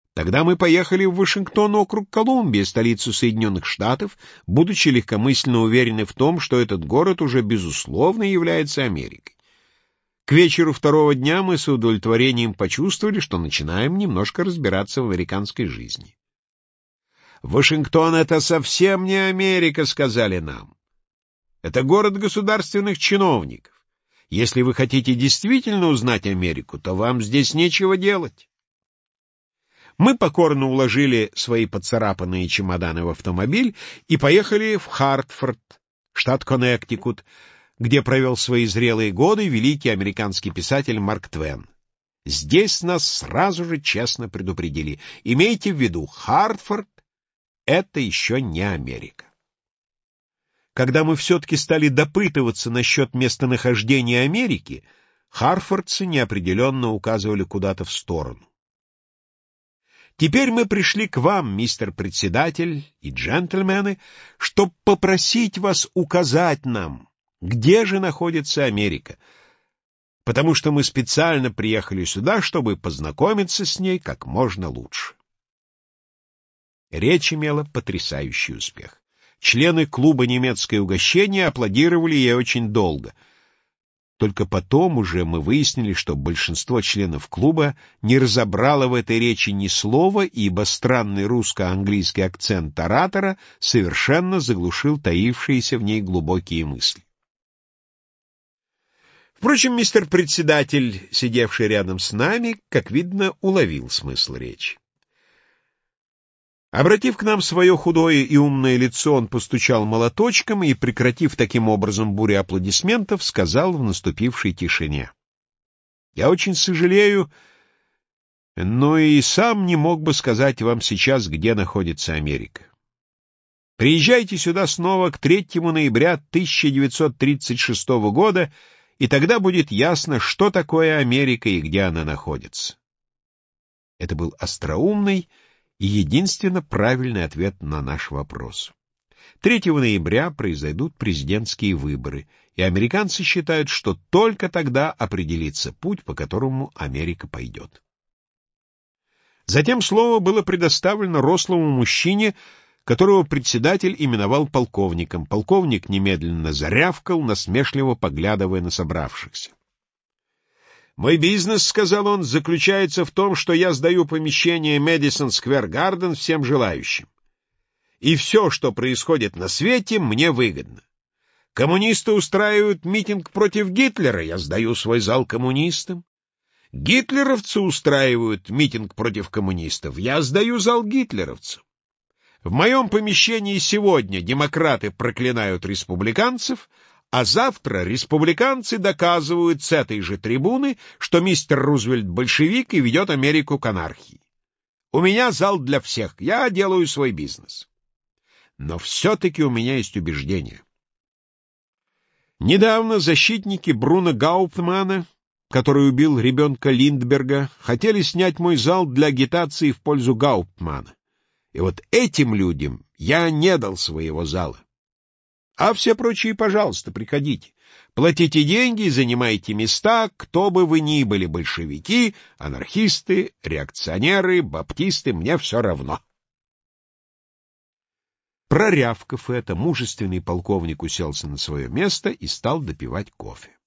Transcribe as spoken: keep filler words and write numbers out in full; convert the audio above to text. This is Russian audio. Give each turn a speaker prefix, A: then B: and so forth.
A: Тогда мы поехали в Вашингтон, округ Колумбия, столицу Соединенных Штатов, будучи легкомысленно уверены в том, что этот город уже безусловно является Америкой. К вечеру второго дня мы с удовлетворением почувствовали, что начинаем немножко разбираться в американской жизни. «Вашингтон — это совсем не Америка», — сказали нам. «Это город государственных чиновников. Если вы хотите действительно узнать Америку, то вам здесь нечего делать». Мы покорно уложили свои поцарапанные чемоданы в автомобиль и поехали в Хартфорд, штат Коннектикут, где провел свои зрелые годы великий американский писатель Марк Твен. Здесь нас сразу же честно предупредили: имейте в виду, Хартфорд — это еще не Америка. Когда мы все-таки стали допытываться насчет местонахождения Америки, хартфордцы неопределенно указывали куда-то в сторону. Теперь мы пришли к вам, мистер председатель и джентльмены, чтобы попросить вас указать нам, где же находится Америка, потому что мы специально приехали сюда, чтобы познакомиться с ней как можно лучше. Речь имела потрясающий успех. Члены клуба «Немецкое угощение» аплодировали ей очень долго. Только потом уже мы выяснили, что большинство членов клуба не разобрало в этой речи ни слова, ибо странный русско-английский акцент оратора совершенно заглушил таившиеся в ней глубокие мысли. Впрочем, мистер председатель, сидевший рядом с нами, как видно, уловил смысл речи. Обратив к нам свое худое и умное лицо, он постучал молоточком и, прекратив таким образом бурю аплодисментов, сказал в наступившей тишине: «Я очень сожалею, но и сам не мог бы сказать вам сейчас, где находится Америка. Приезжайте сюда снова к третьему ноября тысяча девятьсот тридцать шестого года, и тогда будет ясно, что такое Америка и где она находится». Это был остроумный и единственно правильный ответ на наш вопрос. третьего ноября произойдут президентские выборы, и американцы считают, что только тогда определится путь, по которому Америка пойдет. Затем слово было предоставлено рослому мужчине, которого председатель именовал полковником. Полковник немедленно зарявкал, насмешливо поглядывая на собравшихся. «Мой бизнес, — сказал он, — заключается в том, что я сдаю помещение Мэдисон Сквер Гарден всем желающим. И все, что происходит на свете, мне выгодно. Коммунисты устраивают митинг против Гитлера, я сдаю свой зал коммунистам. Гитлеровцы устраивают митинг против коммунистов, я сдаю зал гитлеровцам. В моем помещении сегодня демократы проклинают республиканцев, а завтра республиканцы доказывают с этой же трибуны, что мистер Рузвельт большевик и ведет Америку к анархии. У меня зал для всех, я делаю свой бизнес. Но все-таки у меня есть убеждение. Недавно защитники Бруно Гауптмана, который убил ребенка Линдберга, хотели снять мой зал для агитации в пользу Гауптмана. И вот этим людям я не дал своего зала. А все прочие, пожалуйста, приходите. Платите деньги и занимайте места, кто бы вы ни были, большевики, анархисты, реакционеры, баптисты, мне все равно. Прорявкав это, мужественный полковник уселся на свое место и стал допивать кофе.